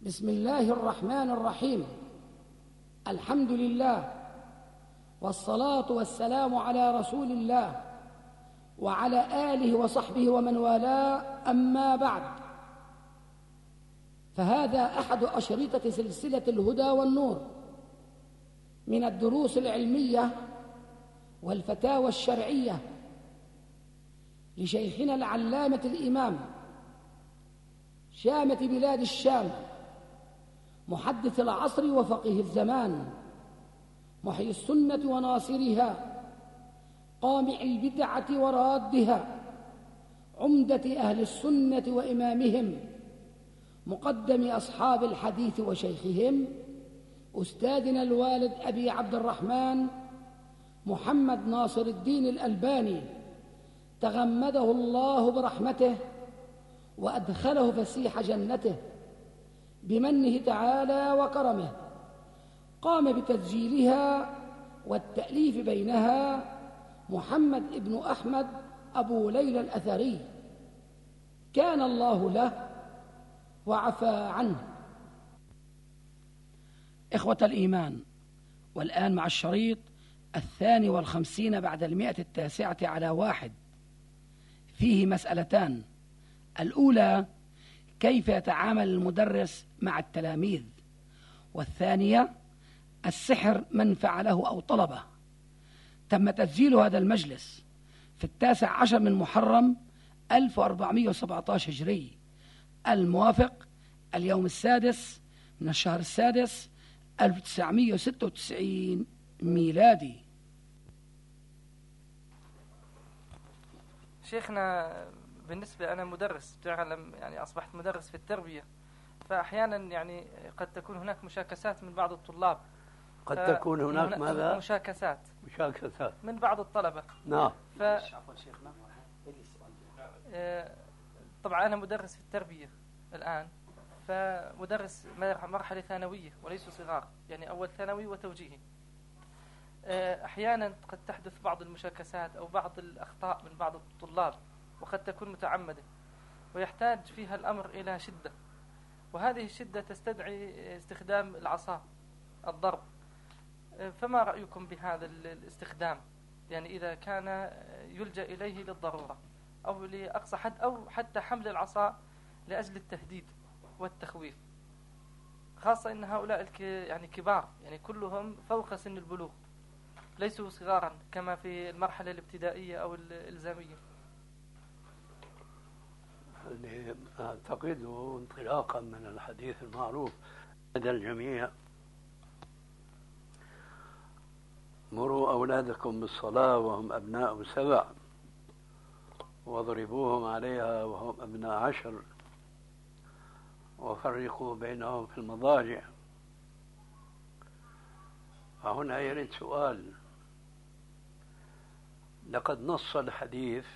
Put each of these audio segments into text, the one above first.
بسم الله الرحمن الرحيم. الحمد لله، والصلاة والسلام على رسول الله وعلى آله وصحبه ومن والاه، أما بعد، فهذا أحد أشرطة سلسلة الهدى والنور من الدروس العلمية والفتاوى الشرعية لشيخنا العلامة الإمام شامة بلاد الشام، محدث العصر وفقيه الزمان، محيي السنة وناصرها، قامع البدعة ورادها، عمدة أهل السنة وإمامهم، مقدم أصحاب الحديث وشيخهم، أستاذنا الوالد أبي عبد الرحمن محمد ناصر الدين الألباني، تغمده الله برحمته وأدخله فسيح جنته بمنه تعالى وكرمه. قام بتسجيلها والتأليف بينها محمد ابن أحمد أبو ليلى الأثري، كان الله له وعفى عنه. إخوة الإيمان، والآن مع الشريط 52 بعد 109 فيه مسألتان: الأولى كيف يتعامل المدرس مع التلاميذ، والثانية السحر من فعله أو طلبه. تم تسجيل هذا المجلس في 19 من محرم 1417 هجري، الموافق اليوم 6 من الشهر 6 1996 ميلادي. شيخنا، بالنسبة أنا مدرس، تعلم يعني أصبحت مدرس في التربية، فأحيانا يعني قد تكون هناك مشاكسات من بعض الطلاب. قد تكون هناك ماذا؟ مشاكسات من بعض الطلبة. نعم. طبعا أنا مدرس في التربية الآن، فمدرس مرحلة ثانوية وليسوا صغار، يعني أول ثانوي وتوجيهي. أحيانا قد تحدث بعض المشاكسات أو بعض الأخطاء من بعض الطلاب، وقد تكون متعمدة، ويحتاج فيها الأمر إلى شدة، وهذه الشدة تستدعي استخدام العصا، الضرب. فما رأيكم بهذا الاستخدام؟ يعني إذا كان يلجأ إليه للضرورة أو لأقصى حد، أو حتى حمل العصا لأجل التهديد والتخويف، خاصة إن هؤلاء يعني كبار، يعني كلهم فوق سن البلوغ، ليسوا صغارا كما في المرحلة الابتدائية أو الإلزامية. أعتقد انطلاقا من الحديث المعروف لدى الجميع: مروا أولادكم بالصلاة وهم أبناء 7، واضربوهم عليها وهم أبناء 10، وفرقوا بينهم في المضاجع. فهنا يرد سؤال: لقد نص الحديث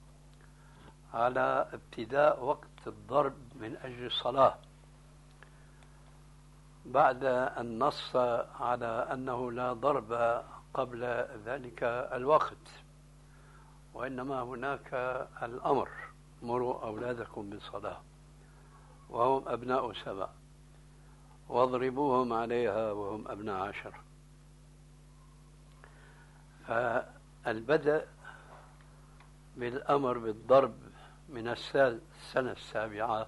على ابتداء وقت الضرب من أجل الصلاة، بعد أن نص على أنه لا ضرب قبل ذلك الوقت، وإنما هناك الأمر: مروا أولادكم بالصلاة وهم أبناء 7 واضربوهم عليها وهم أبناء 10. فالبدء بالأمر بالضرب من السنة 7،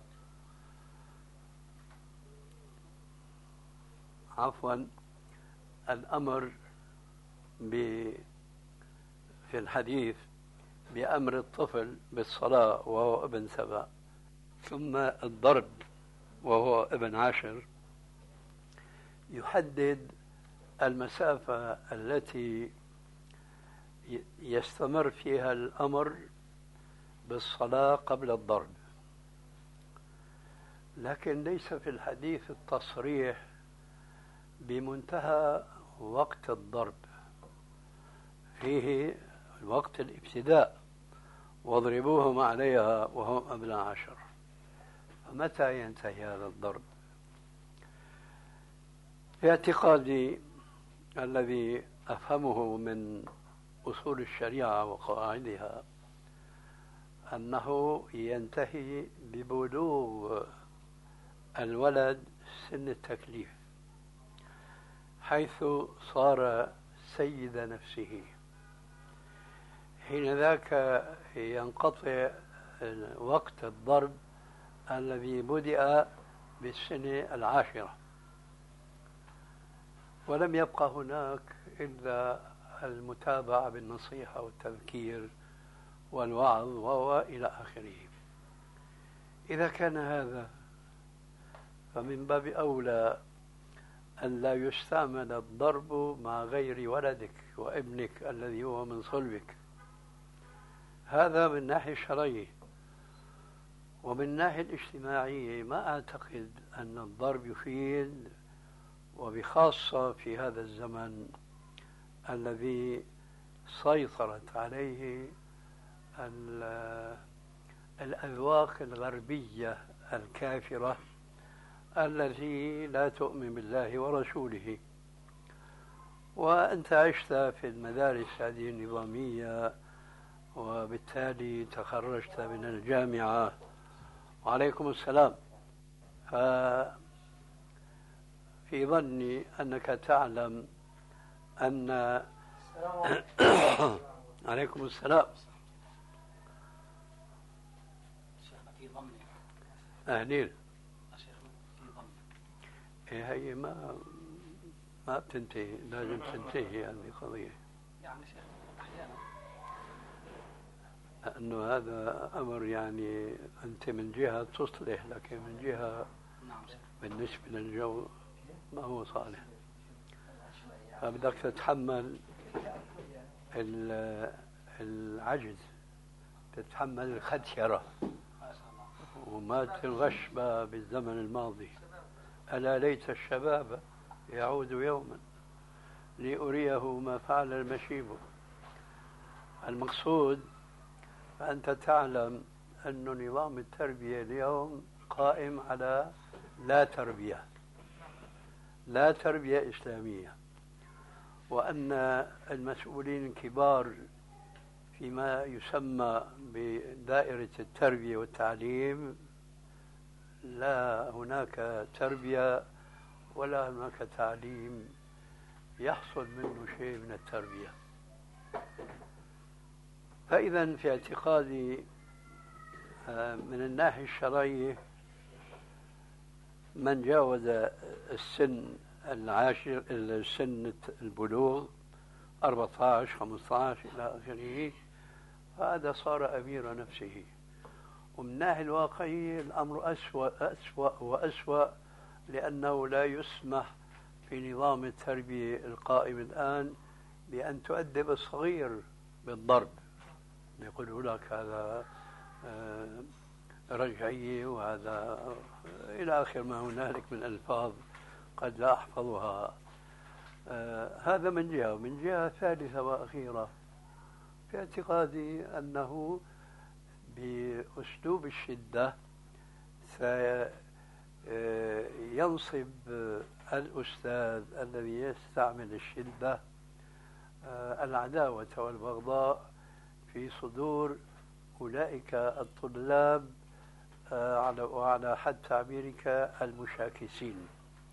الأمر في الحديث بأمر الطفل بالصلاة وهو ابن 7، ثم الضرب وهو ابن 10، يحدد المسافة التي يستمر فيها الأمر بالصلاة قبل الضرب. لكن ليس في الحديث التصريح بمنتهى وقت الضرب، فيه وقت الابتداء: واضربوهم عليها وهم أبناء 10. فمتى ينتهي هذا الضرب؟ في اعتقادي الذي أفهمه من أصول الشريعة وقواعدها أنه ينتهي ببلوغ الولد سن التكليف، حيث صار سيد نفسه. حين ذاك ينقطع وقت الضرب الذي بدأ بالسنة 10، ولم يبقى هناك إلا المتابعة بالنصيحة والتذكير والوعظ وإلى آخره. إذا كان هذا فمن باب أولى أن لا يستعمل الضرب مع غير ولدك وابنك الذي هو من صلبك. هذا من ناحية الشرعية. ومن الناحية الاجتماعية ما أعتقد أن الضرب يفيد، وبخاصة في هذا الزمن الذي سيطرت عليه الأذواق الغربية الكافرة التي لا تؤمن بالله ورسوله. وأنت عشت في المدارس هذه النظامية، وبالتالي تخرجت من الجامعة. وعليكم السلام. ففي ظني أنك تعلم أن عليكم السلام. أهلين. هي ما بتنتهي، لازم تنتهي هذه قضية. يعني شيخ أحيانا أنه هذا أمر يعني أنت من جهة تصلح، لكن من جهة بالنسبة للجو ما هو صالح. فبدك تتحمل العجز، تتحمل الختيرة، وما تنغش بالزمن الماضي. ألا ليت الشباب يعود يوما لأريه ما فعل المشيب. المقصود فأنت تعلم أن نظام التربية اليوم قائم على لا تربية إسلامية، وأن المسؤولين الكبار فيما يسمى بدائرة التربية والتعليم لا هناك تربية ولا هناك تعليم يحصل منه شيء من التربية. فإذا في اعتقادي من الناحية الشرعية من جاوز السن 10 سن البلوغ 14 15 إلى آخره فهذا صار أمير نفسه. ومن الناحية الواقعية الأمر أسوأ وأسوأ، لأنه لا يسمح في نظام التربية القائم الآن بأن تؤدب الصغير بالضرب. يقولوا لك هذا رجعية وهذا إلى آخر ما هنالك من ألفاظ قد لا أحفظها. هذا من جهة. ومن جهة ثالثة وأخيرة في اعتقادي أنه بأسلوب الشدة سينصب الأستاذ الذي يستعمل الشدة العداوة والبغضاء في صدور أولئك الطلاب وعلى حد تعبيرك المشاكسين.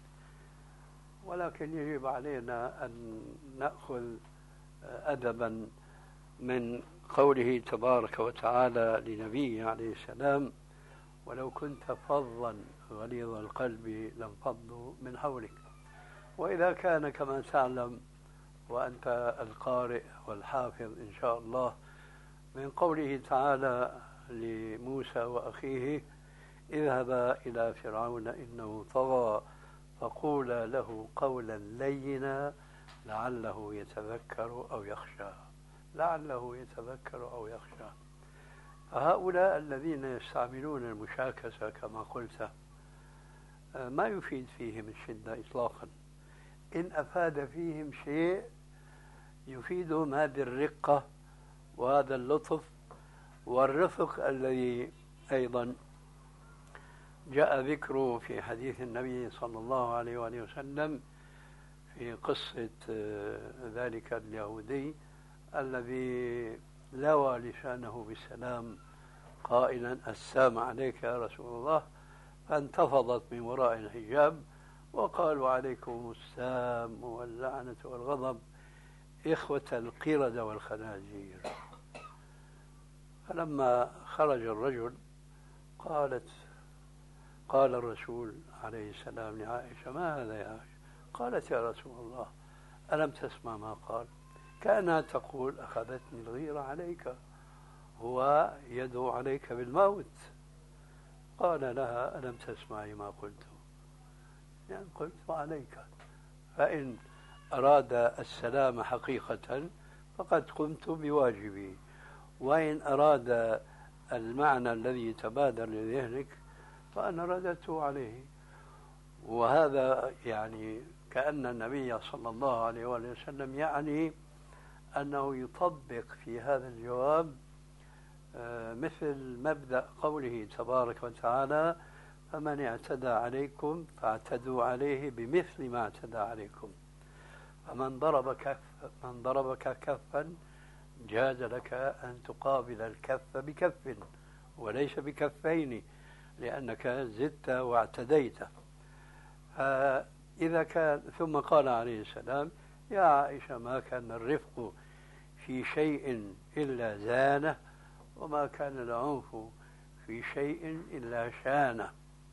ولكن يجب علينا أن نأخذ أدبا من قوله تبارك وتعالى لنبيه عليه السلام: ولو كنت فظا غليظ القلب لانفضوا من حولك. وإذا كان كما تعلم وأنت القارئ والحافظ إن شاء الله من قوله تعالى لموسى وأخيه: اذهبا إلى فرعون إنه طغى فقولا له قولا لينا لعله يتذكر أو يخشى. فهؤلاء الذين يستعملون المشاكسة كما قلت ما يفيد فيهم الشدة إطلاقا. إن أفاد فيهم شيء يفيدهم هذه الرقة وهذا اللطف والرفق الذي أيضا جاء ذكره في حديث النبي صلى الله عليه وآله وسلم في قصة ذلك اليهودي الذي لوى لسانه بالسلام قائلا: السلام عليك يا رسول الله، فانتفضت من وراء الحجاب وقالوا عليكم السام واللعنة والغضب إخوة القردة والخنازير. فلما خرج الرجل قال الرسول عليه السلام لعائشة: ما هذا يا عائشة؟ قالت: يا رسول الله، ألم تسمع ما قال؟ كأنها تقول: أخذتني الغيرة عليك، هو يدعو عليك بالموت. قال لها: ألم تسمعي ما قلت؟ يعني قلت: وعليك، فإن أراد السلام حقيقة فقد قمت بواجبي، وإن أراد المعنى الذي تبادر لذهنك فأنا رددته عليه. وهذا يعني كأن النبي صلى الله عليه وسلم يعني أنه يطبق في هذا الجواب مثل مبدأ قوله تبارك وتعالى: فمن اعتدى عليكم فاعتدوا عليه بمثل ما اعتدى عليكم. فمن ضربك كفا جاز لك أن تقابل الكف بكف وليس بكفين، لأنك زدت واعتديت. إذا كان ثم قال عليه السلام: يا عائشة، ما كان الرفق في شيء إلا زانه، وما كان العنف في شيء إلا شانه.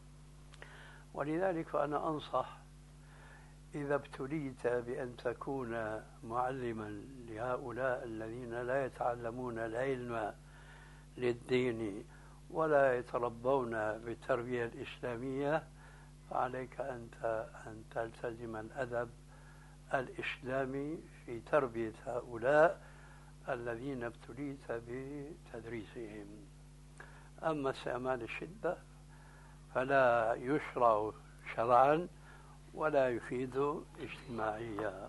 ولذلك فأنا أنصح إذا ابتليت بأن تكون معلما لهؤلاء الذين لا يتعلمون العلم للدين ولا يتربون بالتربية الإسلامية، فعليك أنت أن تلتزم الأدب الإسلامي في تربية هؤلاء الذين ابتليت بتدريسهم. أما استعمال الشدة فلا يشرع شرعا ولا يفيد اجتماعيا.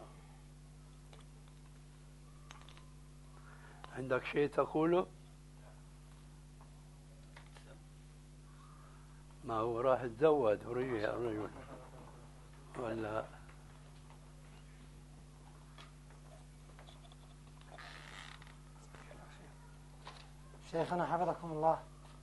عندك شيء تقوله؟ ما هو راح يتزوج ورجع الرجل ولا؟ شيخنا حفظكم الله،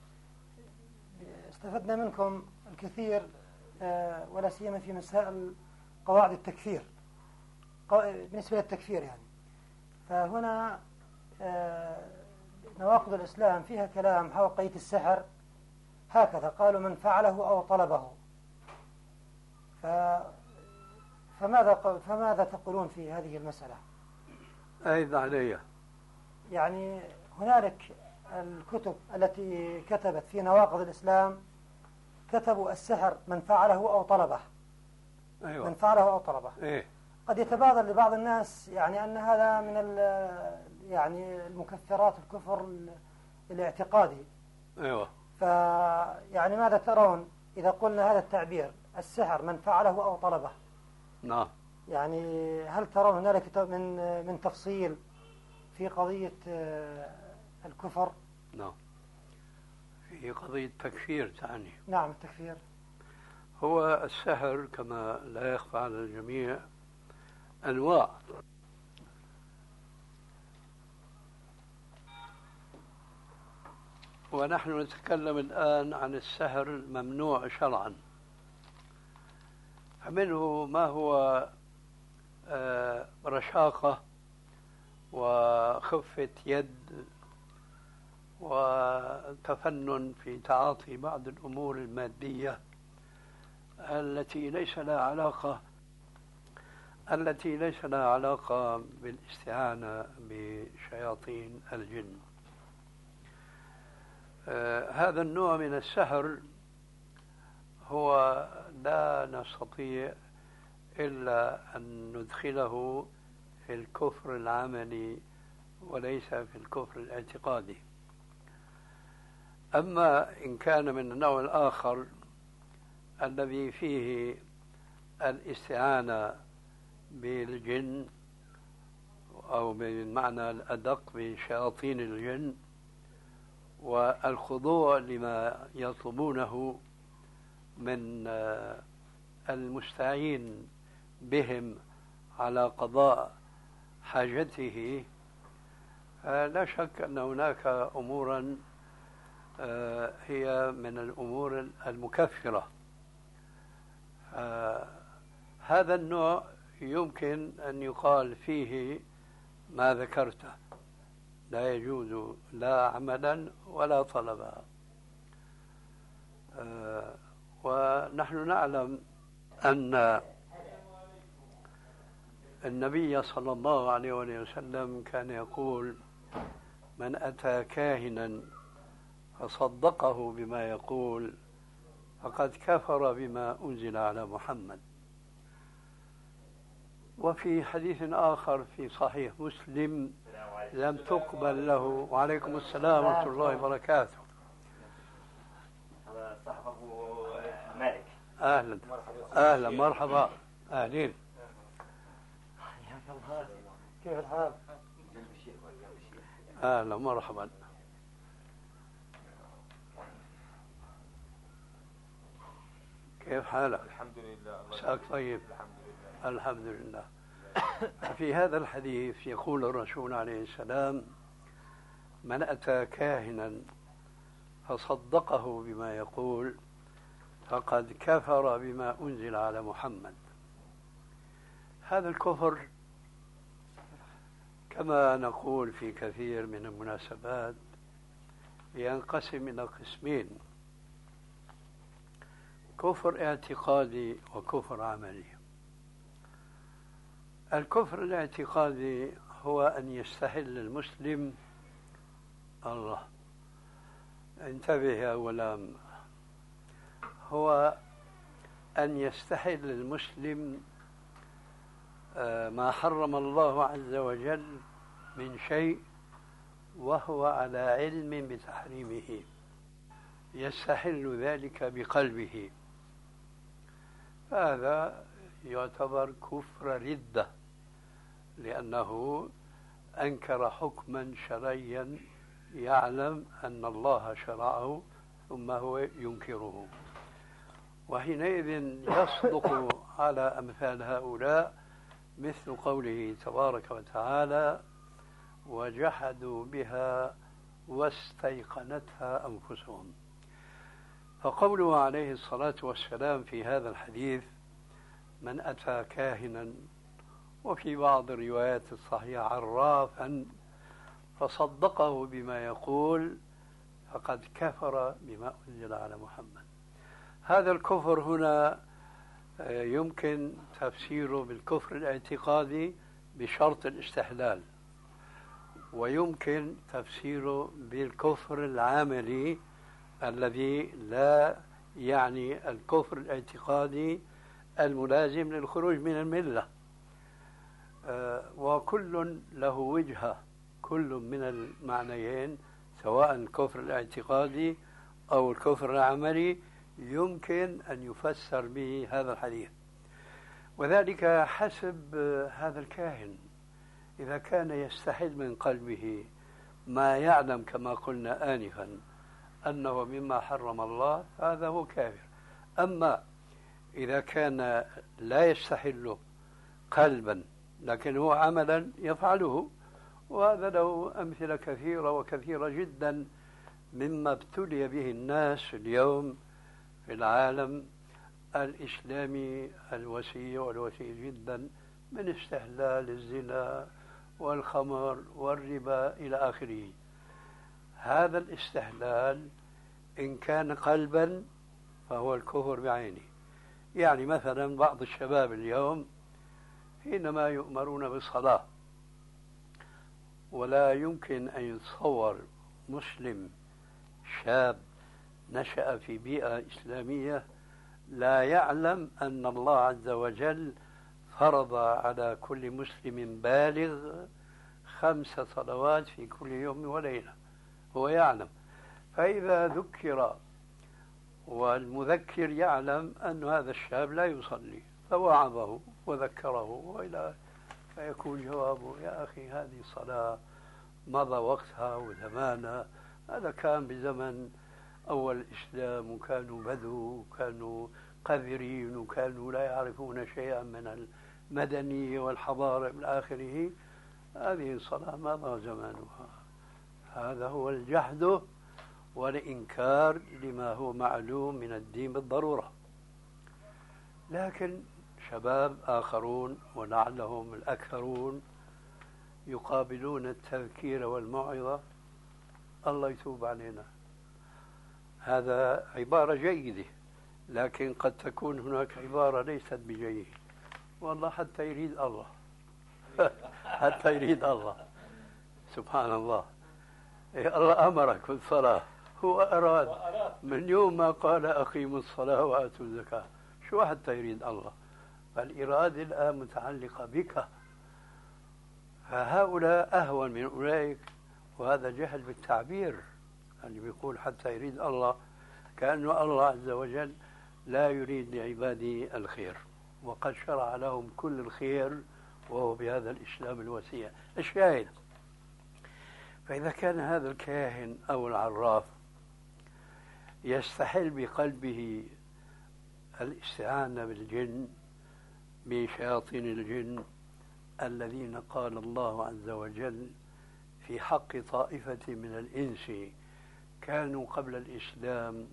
استفدنا منكم الكثير ولا سيما في مسائل قواعد التكفير بالنسبة للتكفير يعني. فهنا نواقض الإسلام فيها كلام حول قضية السحر، هكذا قالوا: من فعله أو طلبه. فماذا تقولون في هذه المسألة؟ أيضا علي يعني هنالك الكتب التي كتبت في نواقض الإسلام كتبوا السحر من فعله أو طلبه. أيوة. من فعله أو طلبه. إيه؟ قد يتبادر لبعض الناس يعني أن هذا من يعني المكفرات الكفر الاعتقادي. أيوة. فيعني ماذا ترون إذا قلنا هذا التعبير السحر من فعله أو طلبه؟ نعم. يعني هل ترون هنالك من تفصيل في قضية الكفر؟ نعم، في قضية تكفير تعني. نعم، التكفير. هو السحر كما لا يخفى على الجميع أنواع. ونحن نتكلم الآن عن السحر الممنوع شرعا. فمنه ما هو رشاقة وخفة يد وتفنن في تعاطي بعض الأمور المادية التي ليس لها علاقة بالاستعانة بشياطين الجن. هذا النوع من السحر هو لا نستطيع إلا أن ندخله في الكفر العملي وليس في الكفر الاعتقادي. أما إن كان من النوع الآخر الذي فيه الاستعانة بالجن أو بالمعنى الأدق بشياطين الجن والخضوع لما يطلبونه من المستعين بهم على قضاء حاجته، لا شك أن هناك أمورا هي من الأمور المكفرة. هذا النوع يمكن أن يقال فيه ما ذكرته، لا يجوز لا عملا ولا طلبا. ونحن نعلم أن النبي صلى الله عليه وسلم كان يقول: من أتى كاهنا فصدقه بما يقول فقد كفر بما أنزل على محمد. وفي حديث آخر في صحيح مسلم لم تقبل له. وعليكم السلام ورحمة الله وبركاته. هذا صاحب أبو مالك. أهلا أهلا مرحبا أهلين. كيف الحال؟ أهلا مرحبا. كيف حالك؟ الحمد لله. مساك طيب. الحمد لله. الحمد لله. في هذا الحديث يقول الرسول عليه السلام: من أتى كاهنا فصدقه بما يقول فقد كفر بما أنزل على محمد. هذا الكفر كما نقول في كثير من المناسبات ينقسم إلى قسمين: كفر اعتقادي وكفر عملي. الكفر الاعتقادي هو أن يستحل المسلم، الله انتبه يا غلام، هو أن يستحل المسلم ما حرم الله عز وجل من شيء وهو على علم بتحريمه، يستحل ذلك بقلبه، فهذا يعتبر كفر ردة، لأنه أنكر حكما شرعيا يعلم أن الله شرعه ثم هو ينكره. وحينئذ يصدق على أمثال هؤلاء مثل قوله تبارك وتعالى: وجحدوا بها واستيقنتها أنفسهم. فقوله عليه الصلاة والسلام في هذا الحديث: من أتى كاهنا، وفي بعض الروايات الصحيحة عرافا، فصدقه بما يقول فقد كفر بما أنزل على محمد. هذا الكفر هنا يمكن تفسيره بالكفر الاعتقادي بشرط الاستحلال، ويمكن تفسيره بالكفر العملي الذي لا يعني الكفر الاعتقادي الملازم للخروج من الملة. وكل له وجهة، كل من المعنيين سواء الكفر الاعتقادي أو الكفر العملي يمكن أن يفسر به هذا الحديث. وذلك حسب هذا الكاهن، إذا كان يستحل من قلبه ما يعلم كما قلنا آنفا أنه مما حرم الله، هذا هو كافر. أما إذا كان لا يستحل قلبا لكن هو عملا يفعله، وهذا له أمثلة كثيرة وكثيرة جدا مما ابتلي به الناس اليوم في العالم الإسلامي الوسيع والوسيع جدا، من استحلال الزنا والخمر والربا إلى آخره. هذا الاستحلال إن كان قلبا فهو الكفر بعينه. يعني مثلا بعض الشباب اليوم حينما يؤمرون بالصلاة، ولا يمكن أن يتصور مسلم شاب نشأ في بيئة إسلامية لا يعلم أن الله عز وجل فرض على كل مسلم بالغ 5 صلوات في كل يوم وليلة، هو يعلم. فإذا ذكر والمذكر يعلم أن هذا الشاب لا يصلي فوعظه وذكره وإلى، فيكون جوابه: يا أخي هذه صلاة مضى وقتها وزمانها، هذا كان بزمن أول الإسلام، وكانوا بدو وكانوا قذرين وكانوا لا يعرفون شيئا من المدنية والحضارة إلى آخره، هذه الصلاة مضى زمانها. هذا هو الجحد والإنكار لما هو معلوم من الدين بالضرورة. لكن شباب آخرون ولعلهم الأكثرون يقابلون التذكير والموعظة الله يتوب علينا. هذا عبارة جيدة، لكن قد تكون هناك عبارة ليست بجيدة. والله حتى يريد الله حتى يريد الله سبحان الله. الله أمرك بالصلاة، هو أراد من يوم ما قال أقيموا الصلاة وآتوا الزكاة. شو حتى يريد الله؟ فالإرادة الآن متعلقة بك، فهؤلاء أهون من أولئك. وهذا جهل بالتعبير، اللي بيقول حتى يريد الله كأنه الله عز وجل لا يريد لعباده الخير، وقد شرع لهم كل الخير وهو بهذا الإسلام الوسيع. الشاهد، فإذا كان هذا الكاهن أو العراف يستحل بقلبه الاستعانة بالجن، بشياطين الجن الذين قال الله عز وجل في حق طائفة من الإنس كانوا قبل الإسلام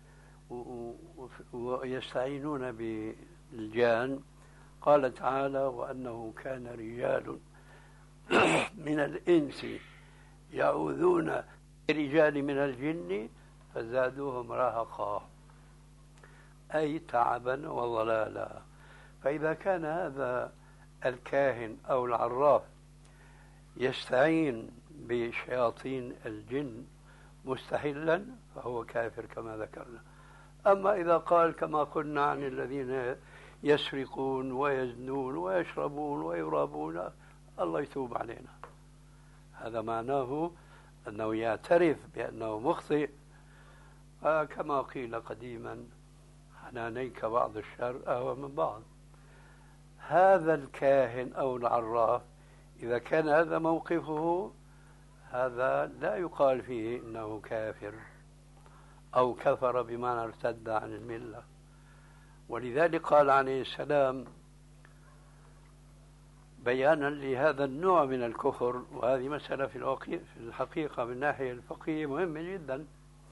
ويستعينون بالجان، قال تعالى وأنه كان رجال من الإنس يعوذون برجال من الجن فزادوهم رهقا، أي تعبا وضلالا. فإذا كان هذا الكاهن أو العراف يستعين بشياطين الجن مستحلا فهو كافر كما ذكرنا. أما إذا قال كما قلنا عن الذين يسرقون ويزنون ويشربون ويرابون الله يتوب علينا، هذا معناه أنه يعترف بأنه مخطئ. كما قيل قديما حنانيك بعض الشر أهوى من بعض. هذا الكاهن أو العراف إذا كان هذا موقفه هذا لا يقال فيه إنه كافر أو كفر بمعنى ارتد عن الملة. ولذلك قال عليه السلام بيانا لهذا النوع من الكفر، وهذه مسألة في الحقيقة من الناحية الفقهية مهمة جدا: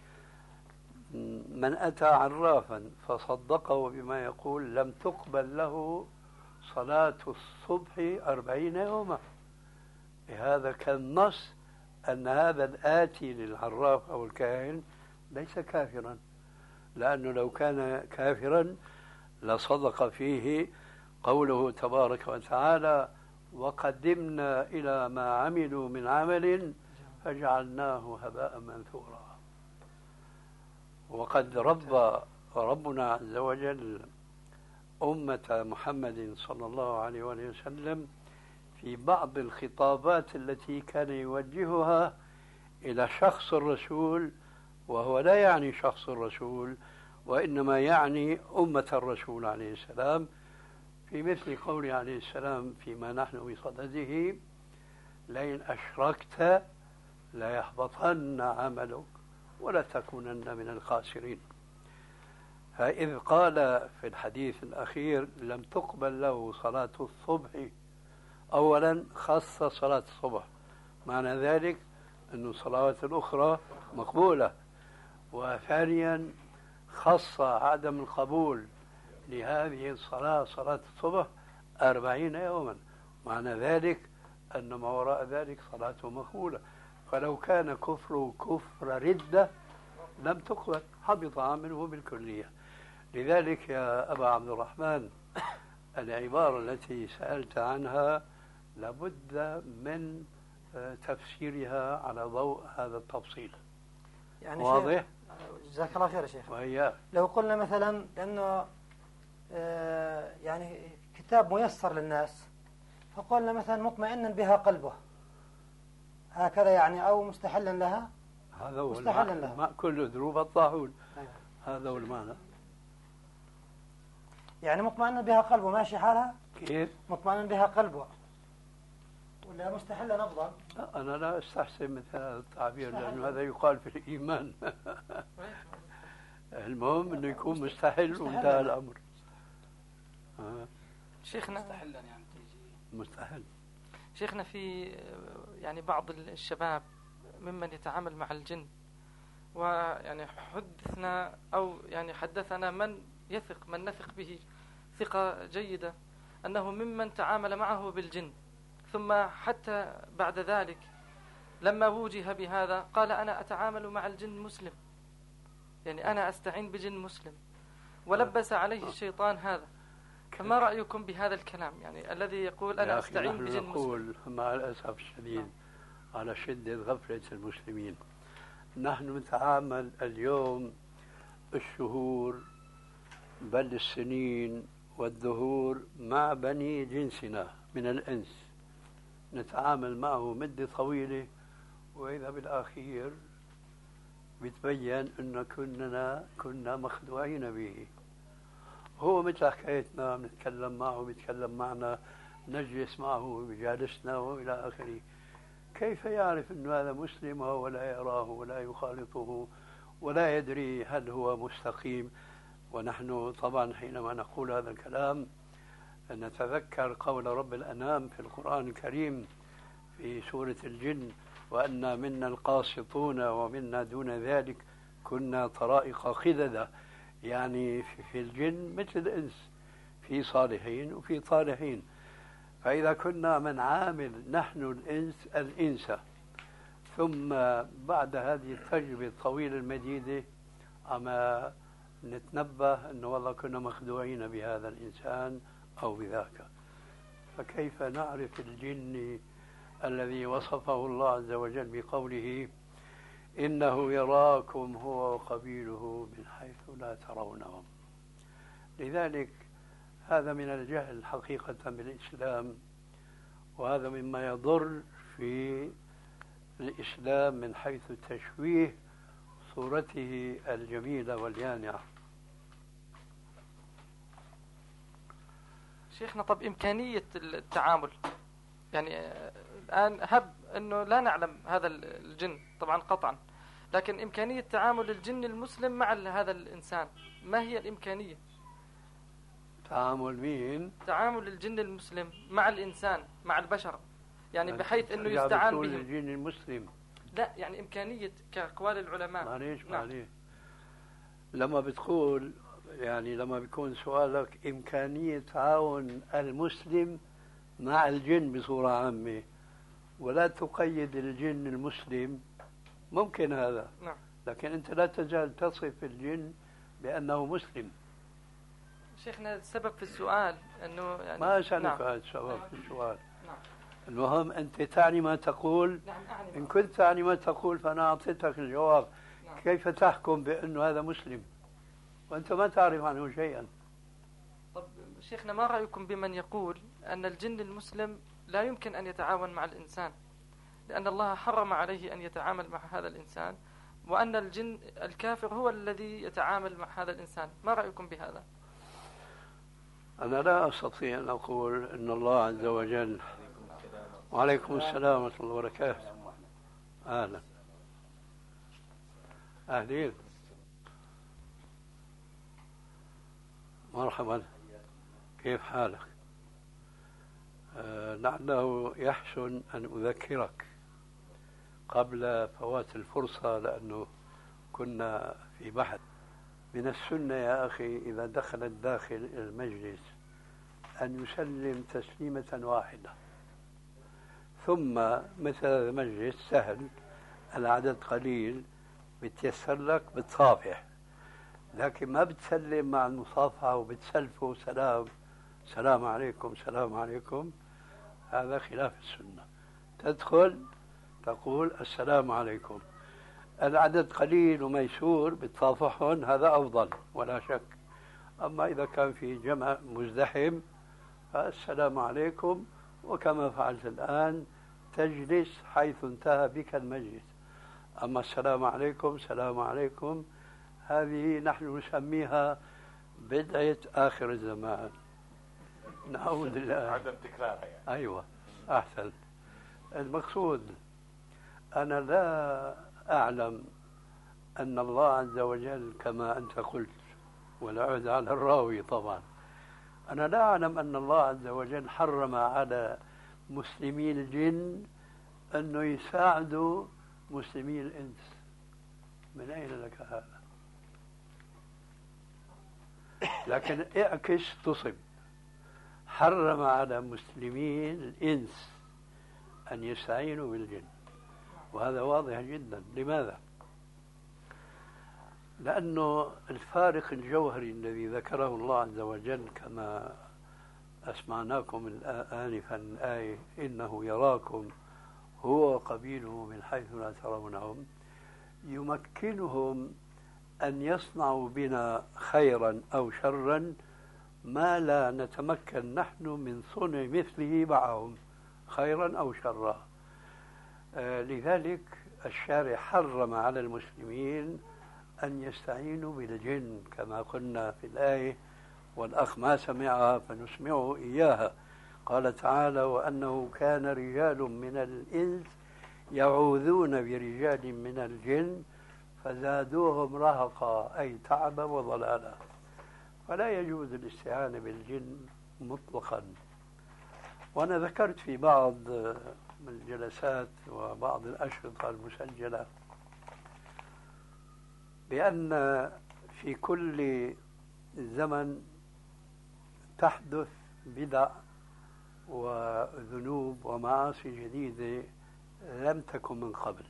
من أتى عرافا فصدقه بما يقول لم تقبل له صلاة الصبح 40 يوما. هذا كان نص أن هذا الآتي للعراف أو الكاهن ليس كافرا، لأنه لو كان كافرا لصدق فيه قوله تبارك وتعالى وقدمنا إلى ما عملوا من عمل فجعلناه هباء منثورا. وقد رب ربنا عز وجل أمة محمد صلى الله عليه وسلم في بعض الخطابات التي كان يوجهها إلى شخص الرسول، وهو لا يعني شخص الرسول وإنما يعني أمة الرسول عليه السلام، في مثل قوله عليه السلام فيما نحن بصدده لئن أشركت ليحبطن عملك ولا تكونن من الخاسرين. فإذ قال في الحديث الأخير لم تقبل له صلاة الصبح، أولا خص صلاة الصبح، معنى ذلك أن الصلوات الأخرى مقبولة، وثانيا خص عدم القبول لهذه الصلاة صلاة الصبح 40 يوما، معنى ذلك أن ما وراء ذلك صلاته مقبولة. فلو كان كفره كفر ردة لم تقبل، حبط عمله بالكلية. لذلك يا أبا عبد الرحمن العبارة التي سألت عنها لابد من تفسيرها على ضوء هذا التفصيل. يعني واضح؟ جزاك الله خير يا شيخ. وإياك. لو قلنا مثلا لأنه يعني كتاب ميسر للناس، فقلنا مثلا مطمئنا بها قلبه هكذا يعني، أو مستحلا لها، هذا هو مستحلا المعنى. لها كل ذنوب الطاحون. أيوة. هذا هو المعنى. يعني مطمئنا بها قلبه ماشي حالها؟ كيف؟ مطمئنا بها قلبه ولا مستحلا أفضل؟ لا، أنا لا أستحسن مثل هذا التعبير لأنه هذا يقال في الإيمان. المهم أنه يكون مستحل وانتهى الأمر. شيخنا مستحلا يعني تيجي مستحل. شيخنا في يعني بعض الشباب ممن يتعامل مع الجن، ويعني حدثنا أو يعني حدثنا من يثق من نثق به ثقة جيدة أنه ممن تعامل معه بالجن، ثم حتى بعد ذلك لما وجه بهذا قال أنا أتعامل مع الجن مسلم، يعني أنا أستعين بجن مسلم، ولبس عليه الشيطان هذا. فما رأيكم بهذا الكلام، يعني الذي يقول أنا أستعين بجن مسلم؟ نقول مع الأسف الشديد على شدة غفلة المسلمين، نحن نتعامل اليوم الشهور بل السنين والدهور مع بني جنسنا من الإنس، نتعامل معه مدة طويلة، وإذا بالأخير بتبين أنه كنا مخدوعين به. هو مثل حكايتنا، بنتكلم معه بيتكلم معنا، نجلس معه بجالسنا وإلى آخره. كيف يعرف أن هذا مسلم وهو لا يراه ولا يخالطه ولا يدري هل هو مستقيم؟ ونحن طبعا حينما نقول هذا الكلام نتذكر قول رب الأنام في القرآن الكريم في سورة الجن: وأنا منا القاسطون ومنا دون ذلك كنا طرائق قددا. يعني في الجن مثل الإنس، في صالحين وفي طالحين. فإذا كنا من عامل نحن الإنس ثم بعد هذه التجربة الطويلة المديدة أما نتنبه أنه والله كنا مخدوعين بهذا الإنسان أو بذاك، فكيف نعرف الجن الذي وصفه الله عز وجل بقوله: إنه يراكم هو وقبيله من حيث لا ترونهم؟ لذلك هذا من الجهل حقيقة بالإسلام، وهذا مما يضر في الإسلام من حيث تشويه صورته الجميلة واليانعة. شيخنا، طب إمكانية التعامل، يعني الآن هب أنه لا نعلم هذا الجن طبعا قطعا، لكن إمكانية تعامل الجن المسلم مع هذا الإنسان، ما هي الإمكانية؟ تعامل مين؟ تعامل الجن المسلم مع الإنسان، مع البشر، يعني بحيث أنه يستعان بهم. الجن المسلم لا، يعني إمكانية كأقوال العلماء. معليش لما بتقول، يعني لما بيكون سؤالك إمكانية تعاون المسلم مع الجن بصورة عامة ولا تقيد الجن المسلم، ممكن هذا. نعم. لكن أنت لا تزال تصف الجن بأنه مسلم. شيخنا، السبب في السؤال أنه يعني ما أسألك هذا السبب في السؤال. نعم. المهم أنت تعني ما تقول. نعم، أعني. إن كنت تعني ما تقول فأنا أعطيتك الجواب. نعم. كيف تحكم بأنه هذا مسلم وأنت ما تعرف عنه شيئا؟ طب شيخنا، ما رأيكم بمن يقول أن الجن المسلم لا يمكن أن يتعاون مع الإنسان لأن الله حرم عليه أن يتعامل مع هذا الإنسان، وأن الجن الكافر هو الذي يتعامل مع هذا الإنسان؟ ما رأيكم بهذا؟ أنا لا أستطيع أن أقول أن الله عز وجل. وعليكم السلام ورحمة الله وبركاته. أهلا أهلين، مرحبا، كيف حالك؟ لعله يحسن أن أذكرك قبل فوات الفرصة، لأنه كنا في بحث. من السنة يا أخي إذا دخل الداخل المجلس أن يسلم تسليمة واحدة، ثم مثل المجلس سهل، العدد قليل، بتيسر لك بتصافح، لكن ما بتسلم مع المصافحة وبتسلفه سلام عليكم سلام عليكم، هذا خلاف السنة. تدخل تقول السلام عليكم، العدد قليل وميسور بتصافحهم، هذا أفضل ولا شك. أما إذا كان في جمع مزدحم فالسلام عليكم، وكما فعلت الآن تجلس حيث انتهى بك المجلس. أما السلام عليكم سلام عليكم هذه نحن نسميها بدعة آخر الزمان، نعوذ بالله. عدم تكرارها يعني. أيوة، أحسن. المقصود أنا لا أعلم أن الله عز وجل كما أنت قلت، والعهد على الراوي طبعا، أنا لا أعلم أن الله عز وجل حرم على مسلمي الجن أنه يساعدوا مسلمي الإنس. من أين لك هذا؟ لكن اعكس تصب. حرم على مسلمين الإنس أن يستعينوا بالجن، وهذا واضح جدا. لماذا؟ لأنه الفارق الجوهري الذي ذكره الله عز وجل كما أسمعناكم آنفا الآية إنه يراكم هو وقبيله من حيث لا ترونهم، يمكنهم أن يصنعوا بنا خيرا أو شرا ما لا نتمكن نحن من صنع مثله معهم خيرا أو شرا. لذلك الشارع حرم على المسلمين أن يستعينوا بالجن كما قلنا في الآية، والأخ ما سمعها فنسمعه إياها. قال تعالى: وأنه كان رجال من الإنس يعوذون برجال من الجن فزادوهم رهقا، أي تعبا وضلالا. فلا يجوز الاستعانة بالجن مطلقا. وأنا ذكرت في بعض الجلسات وبعض الأشرطة المسجلة بأن في كل زمن تحدث بدع وذنوب ومعاصي جديدة لم تكن من قبل.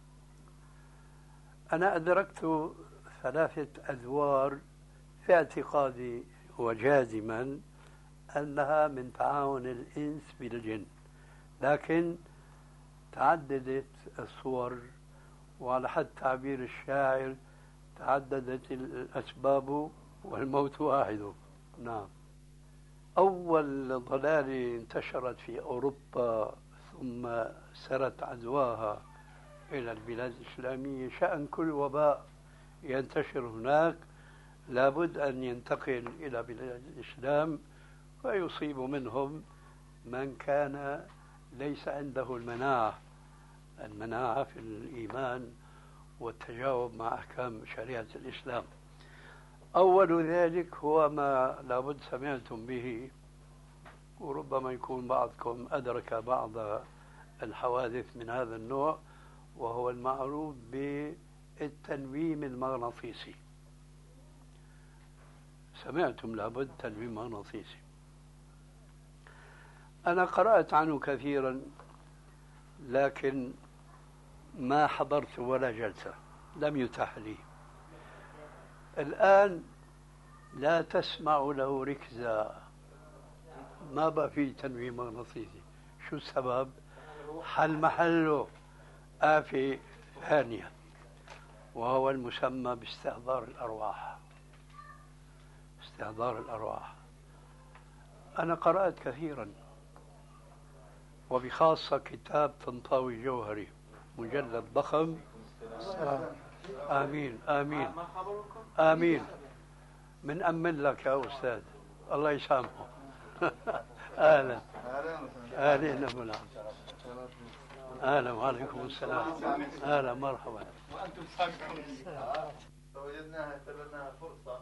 أنا أدركت 3 أدوار في اعتقادي وجازما أنها من تعاون الإنس بالجن، لكن تعددت الصور، وعلى حد تعبير الشاعر تعددت الأسباب والموت واحد. نعم. أول ضلالة انتشرت في أوروبا ثم سرت عدواها إلى البلاد الإسلامية، شأن كل وباء ينتشر هناك لابد أن ينتقل إلى بلاد الإسلام ويصيب منهم من كان ليس عنده المناعة في الإيمان والتجاوب مع أحكام شريعة الإسلام. أول ذلك هو ما لابد سمعتم به، وربما يكون بعضكم أدرك بعض الحوادث من هذا النوع، وهو المعروف بالتنويم المغناطيسي. سمعتم لابد تنويم مغناطيسي. أنا قرأت عنه كثيرا لكن ما حضرت ولا جلسة، لم يتاح لي. الآن لا تسمع له ركزة، ما بقى فيه تنويم مغناطيسي. شو السبب؟ حل محله آفة ثانية، وهو المسمى باستحضار الأرواح. استحضار الأرواح أنا قرأت كثيرا، وبخاصة كتاب طنطاوي جوهري مجلد ضخم. آمين آمين آمين. من أمن لك يا أستاذ، الله يسامحه. أهلا أهلا أبو العم. أهلا وعليكم السلام. أهلا مرحبا. وأنتم سامعون. فوجدناها اعتبرناها فرصة،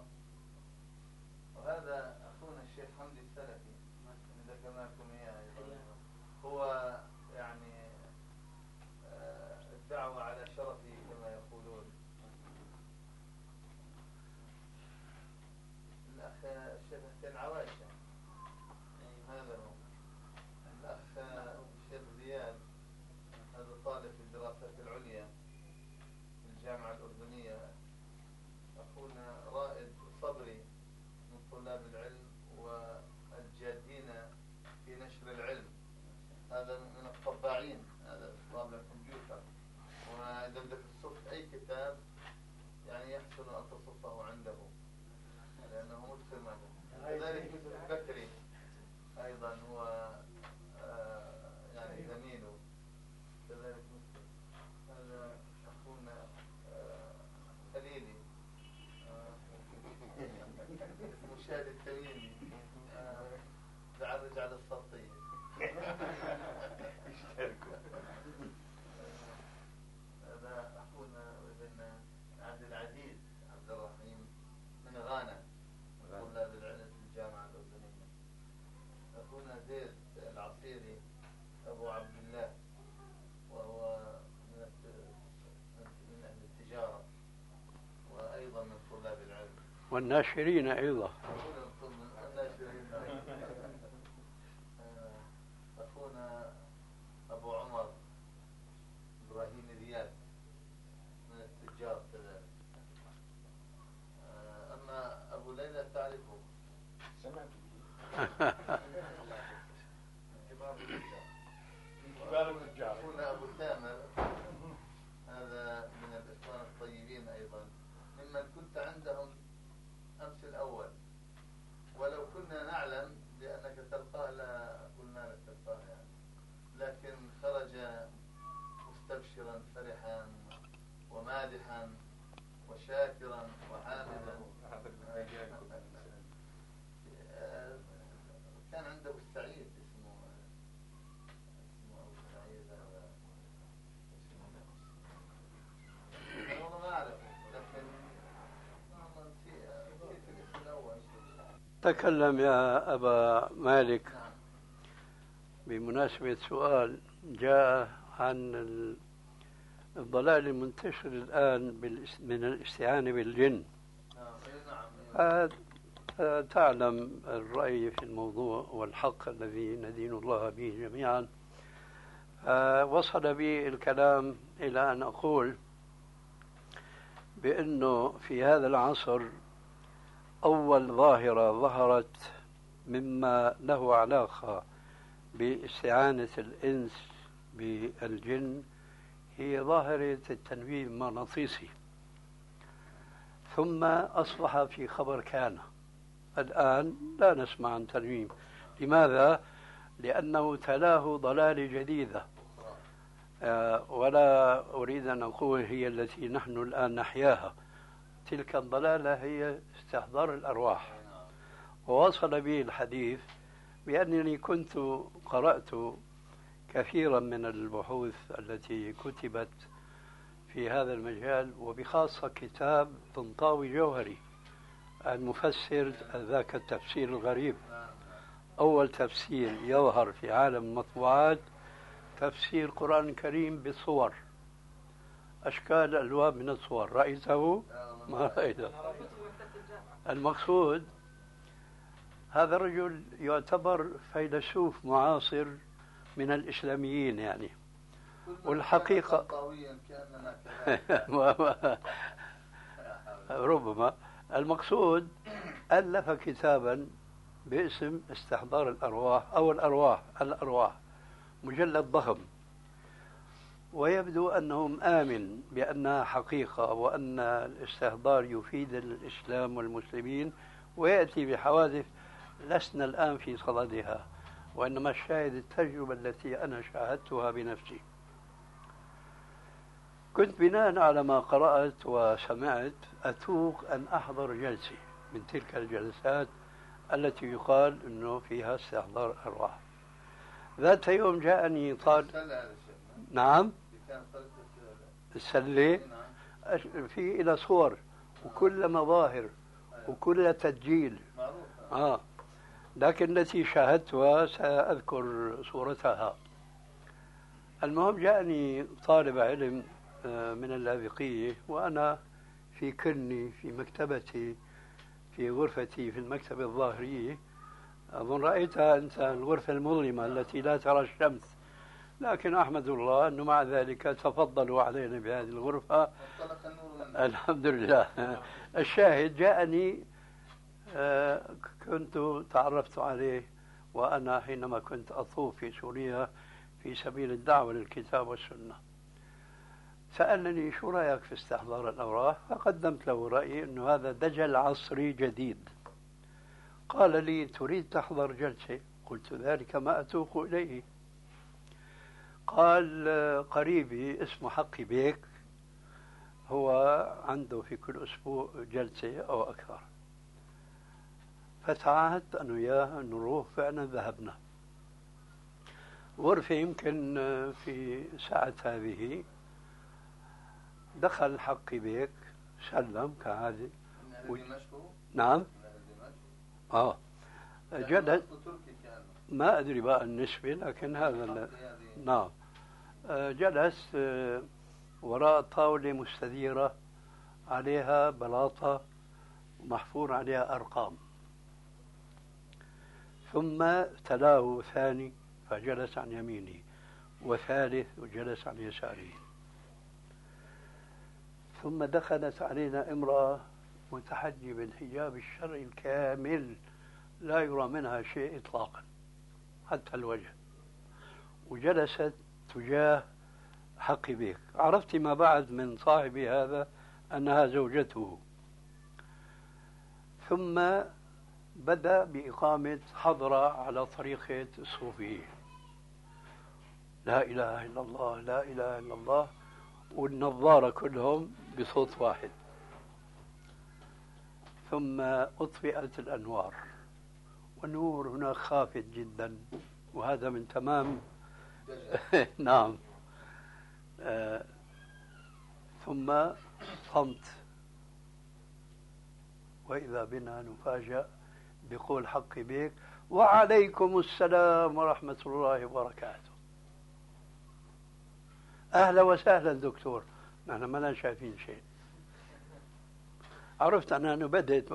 وهذا أخونا الشيخ حمدي السلفي ذكرنا لكم إياه أيضا، هو يعني الدعوة على شرفه كما يقولون. الأخ الشيخ حسين عواشة، هذا هو الأخ الشيخ زياد، هذا طالب في الدراسات العليا في الجامعة الأردنية. أخونا رائد صبري من طلاب العلم والجادين في نشر العلم، هذا من الطباعين، هذا طابع الكمبيوتر. وإذا بدك تصف أي كتاب يعني يحسن أن تصفه عنده لأنه مكثر ماذا. كذلك يوسف بكري أيضا هو يعني زميله كذلك مثل هذا أخونا خليلي اسمه شادي التميمي بعرج على السلطية. هذا أخونا وابن عبد العزيز عبد الرحيم من غانا من طلاب العلم في الجامعة الأردنية. أخونا زيد العصيري أبو عبد الله، وهو من أهل التجارة وأيضا من طلاب العلم والناشرين أيضا. أخونا أبو تامر هذا من الإخوان الطيبين أيضا ممن كنت عندهم أمس الأول، ولو كنا نعلم بأنك تلقاه لا قلنا لك تلقاه يعني، لكن خرج مستبشرا فرحا ومادحا وشاكرا وحامدا. كان عنده أبو السعيد اسمه أبو السعيد هذا، أنا والله ما أعرف، لكن في الاسم الأول. تكلم يا أبا مالك بمناسبة سؤال جاء عن الضلال المنتشر الآن من الاستعانة بالجن. تعلم الرأي في الموضوع والحق الذي ندين الله به جميعا. وصل بي الكلام إلى أن أقول بأنه في هذا العصر أول ظاهرة ظهرت مما له علاقة باستعانة الإنس بالجن هي ظاهرة التنويم المغناطيسي، ثم أصبح في خبر كان. الآن لا نسمع عن تنويم. لماذا؟ لأنه تلاه ضلال جديدة، ولا أريد أن أقول هي التي نحن الآن نحياها. تلك الضلالة هي استحضار الأرواح. ووصل بي الحديث بأنني كنت قرأت كثيرا من البحوث التي كتبت في هذا المجال، وبخاصة كتاب طنطاوي جوهري المفسر ذاك التفسير الغريب. أول تفسير يظهر في عالم المطبوعات تفسير القرآن الكريم بصور، أشكال ألوان من الصور. رأيته؟ ما رأيته. المقصود هذا الرجل يعتبر فيلسوف معاصر من الإسلاميين يعني، والحقيقة ربما. المقصود ألف كتابا باسم استحضار الأرواح أو الأرواح، مجلد ضخم، ويبدو أنهم آمن بأنها حقيقة وأن الاستحضار يفيد الإسلام والمسلمين، ويأتي بحوادث لسنا الآن في صددها، وإنما الشاهد التجربة التي أنا شاهدتها بنفسي. كنت بناء على ما قرأت وسمعت أتوق أن أحضر جلسة من تلك الجلسات التي يقال أنه فيها استحضار أرواح. ذات يوم جاءني طالب. نعم، السلة في إلى صور وكل مظاهر وكل تسجيل. لكن التي شاهدتها سأذكر صورتها. المهم جاءني طالب علم من اللاذقية، وأنا في كني في مكتبتي في غرفتي في المكتبة الظاهرية. أظن رأيتها أنت الغرفة المظلمة التي لا ترى الشمس، لكن أحمد الله أنه مع ذلك تفضلوا علينا بهذه الغرفة. الحمد لله. الشاهد جاءني، كنت تعرفت عليه وأنا حينما كنت أطوف في سوريا في سبيل الدعوة للكتاب والسنة. سألني شو رأيك في استحضار الأرواح؟ فقدمت له رأيي أنه هذا دجل عصري جديد. قال لي تريد تحضر جلسة؟ قلت ذلك ما أتوق إليه. قال قريبي اسمه حقي بيك هو عنده في كل أسبوع جلسة أو أكثر، فتعاهدت أنا وياه أن نروح. فعلا ذهبنا غرفة. يمكن في ساعة هذه دخل حقي بيك، سلم كعادة. نعم. جلس، ما أدري بقى النسبة، لكن هذا نعم. جلس وراء طاولة مستديرة عليها بلاطة محفور عليها أرقام، ثم تلاه ثاني فجلس عن يمينه، وثالث وجلس عن يساره. ثم دخلت علينا امرأة متحجبة الحجاب الشرعي الكامل، لا يرى منها شيء إطلاقا حتى الوجه، وجلست تجاه حقي بيك. عرفت ما بعد من صاحبي هذا أنها زوجته. ثم بدأ بإقامة حضرة على طريقة الصوفية، لا إله إلا الله لا إله إلا الله، والنظارة كلهم بصوت واحد. ثم أطفئت الأنوار والنور هناك خافت جدا، وهذا من تمام نعم. ثم صمت، وإذا بنا نفاجأ بقول حقي بيك وعليكم السلام ورحمة الله وبركاته. أهلا وسهلا دكتور، نحن ما شايفين شيء. عرفت أنا بدأت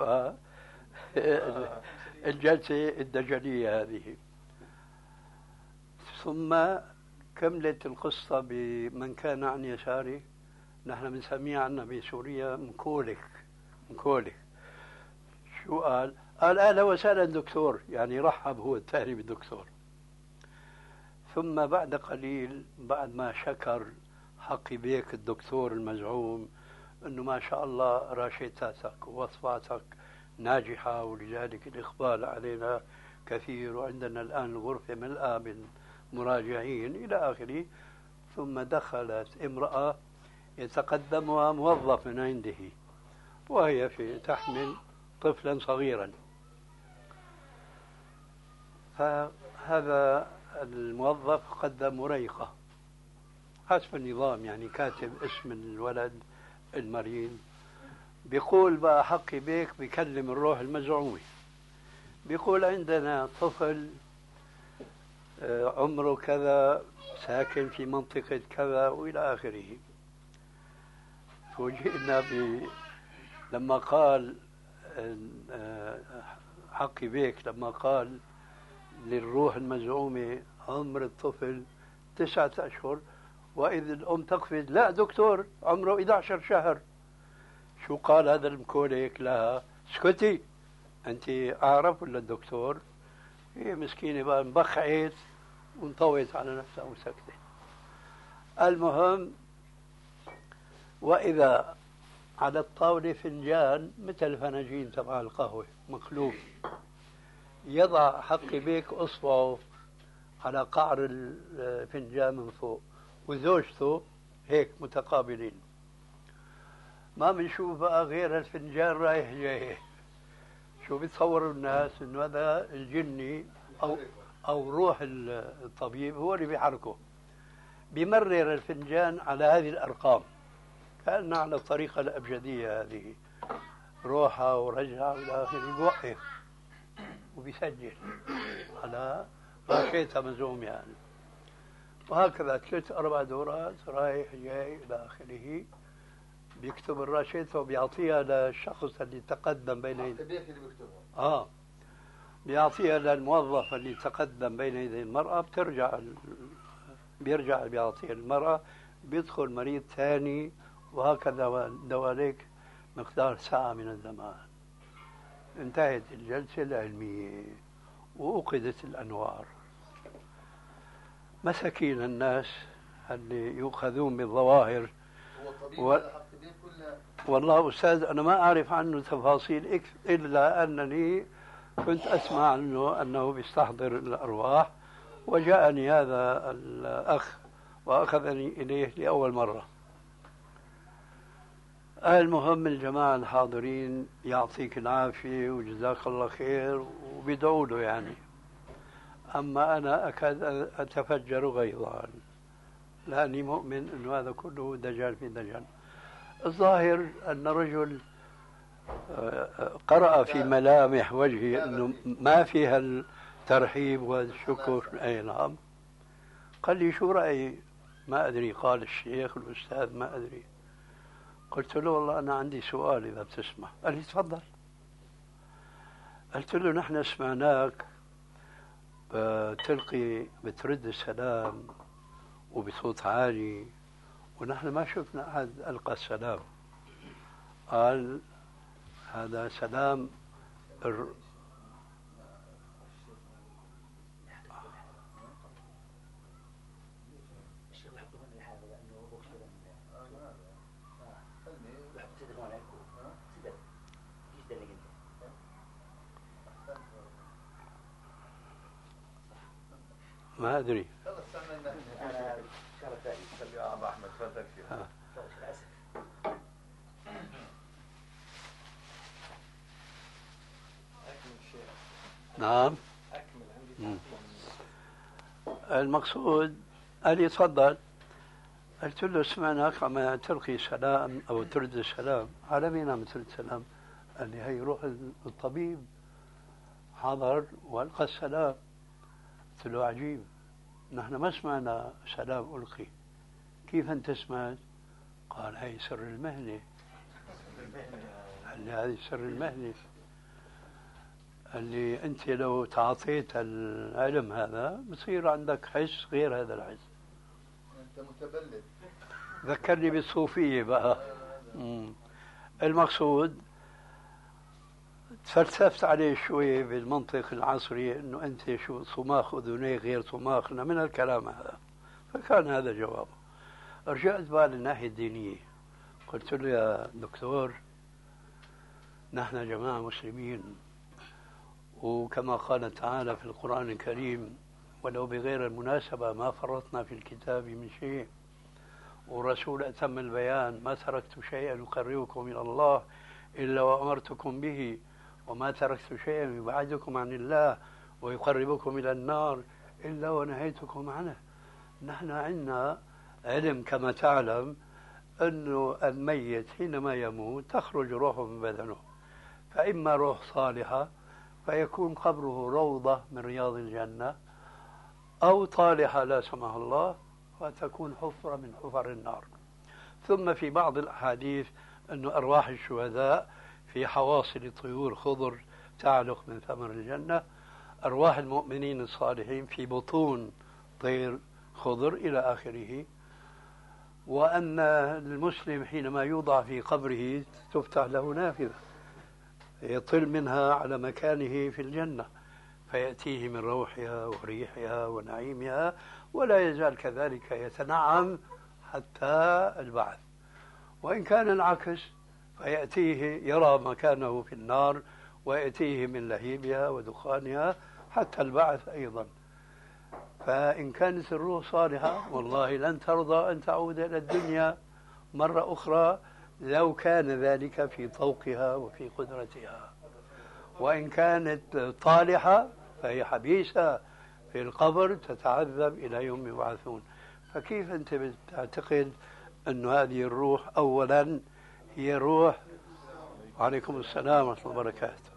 الجلسة الدجلية هذه. ثم كملت القصة بمن كان عن يساري، نحن بنسميه عنا بسوريا مكولك. شو قال؟ قال أهلا وسهلا دكتور، يعني رحب هو الثاني بالدكتور. ثم بعد قليل، بعد ما شكر حقي بيك الدكتور المزعوم أنه ما شاء الله راشدتك ووصفاتك ناجحة ولذلك الإقبال علينا كثير وعندنا الآن الغرفة ملأى بالمراجعين إلى آخره. ثم دخلت امرأة يتقدمها موظف من عنده وهي تحمل طفلا صغيرا. فهذا الموظف قدم مريقة حسب النظام، يعني كاتب اسم الولد المريض. بيقول بقى حقي بيك بيكلم الروح المزعومة، بيقول عندنا طفل عمره كذا ساكن في منطقة كذا وإلى آخره. فوجئنا لما قال حقي بيك، لما قال للروح المزعومة عمر الطفل 9 أشهر، وإذ الأم تقفز لا دكتور عمره 11 شهر. شو قال هذا المكوليك لها؟ اسكتي أنت أعرف ولا الدكتور؟ هي مسكينة بقى انبخعت وانطوت على نفسها وسكتت. المهم، وإذا على الطاولة فنجان مثل فناجين تبع القهوة مقلوب، يضع حقي بيك أصبعه على قعر الفنجان من فوق وزوجته هيك متقابلين. ما بنشوف بقى غير الفنجان رايح جاي. شو بيتصوروا الناس انه هذا الجني او روح الطبيب هو اللي بيحركه. بيمرر الفنجان على هذه الارقام كأنها على الطريقة الأبجدية هذه، روحها ورجعها والى اخره، بوقف وبيسجل على راشيتها مزوم يعني. وهكذا 3-4 دورات رايح جاي الى اخره. بيكتب الراشيته وبيعطيها للشخص اللي تقدم بين يدي بيعطيها للموظف اللي تقدم بين يدي المرأة. بيرجع بيعطيها المرأة، بيدخل مريض ثاني، وهكذا دواليك مقدار ساعة من الزمان. انتهت الجلسة العلمية وأوقدت الأنوار. مساكين الناس اللي يؤخذون بالظواهر. والله أستاذ أنا ما أعرف عنه تفاصيل إلا أنني كنت أسمع عنه أنه بيستحضر الأرواح، وجاءني هذا الأخ وأخذني إليه لأول مرة. المهم الجماعة الحاضرين يعطيك العافية وجزاك الله خير وبيدعوا له يعني. أما أنا أكاد أتفجر غيظا لأني مؤمن أن هذا كله دجال في دجال. الظاهر أن رجل قرأ في ملامح وجهه أنه ما فيها الترحيب والشكر. أي نعم. قال لي شو رأيي؟ ما أدري، قال الشيخ الأستاذ ما أدري. قلت له والله أنا عندي سؤال إذا بتسمح. قال لي تفضل. قلت له نحن سمعناك بترد السلام وبصوت عالي، ونحن ما شفنا أحد ألقى السلام. قال هذا سلام ما أدري. خلص استعملنا أنا شغلة ثانية خلي أبو أحمد تفضل فيها. نعم. المقصود قال لي تفضل. قلت له سمعناك عم تلقي سلام أو ترد السلام، على مين عم ترد سلام؟ قال لي هي روح الطبيب حضر وألقى السلام. قلت له عجيب، نحن ما سمعنا سلام ألقي، كيف أنت سمعت؟ قال هي سر المهنة. قال لي هذه سر المهنة. قال لي أنت لو تعاطيت العلم هذا بصير عندك حس غير هذا الحس. أنت متبلد. ذكرني بالصوفية بقى. المقصود تفلسفت عليه شوي بالمنطق العصري انه انت شو صماخ اذنيه غير صماخنا من الكلام هذا، فكان هذا جوابه. رجعت بقى للناحية الدينية، قلت له يا دكتور نحن جماعة مسلمين، وكما قال تعالى في القرآن الكريم ولو بغير المناسبة ما فرطنا في الكتاب من شيء، ورسول أتم البيان ما تركت شيئا يقربكم إلى الله إلا وأمرتكم به، وما تركت شيئا يبعدكم عن الله ويقربكم إلى النار إلا ونهيتكم عنه. نحن عندنا علم كما تعلم أنه الميت حينما يموت تخرج روحه من بدنه، فإما روح صالحة فيكون قبره روضة من رياض الجنة، أو طالحة لا سمح الله فتكون حفرة من حفر النار. ثم في بعض الأحاديث أن أرواح الشهداء في حواصل طيور خضر تعلق من ثمر الجنة، أرواح المؤمنين الصالحين في بطون طير خضر إلى آخره. وأن المسلم حينما يوضع في قبره تفتح له نافذة يطل منها على مكانه في الجنة فيأتيه من روحها وريحها ونعيمها، ولا يزال كذلك يتنعم حتى البعث. وإن كان العكس فيأتيه يرى مكانه في النار ويأتيه من لهيبها ودخانها حتى البعث أيضا. فإن كانت الروح صالحة والله لن ترضى أن تعود إلى الدنيا مرة أخرى لو كان ذلك في طوقها وفي قدرتها. وإن كانت طالحة فهي حبيسة في القبر تتعذب إلى يوم يبعثون. فكيف أنت بتعتقد أن هذه الروح أولا هي روح؟ وعليكم السلام ورحمة الله وبركاته.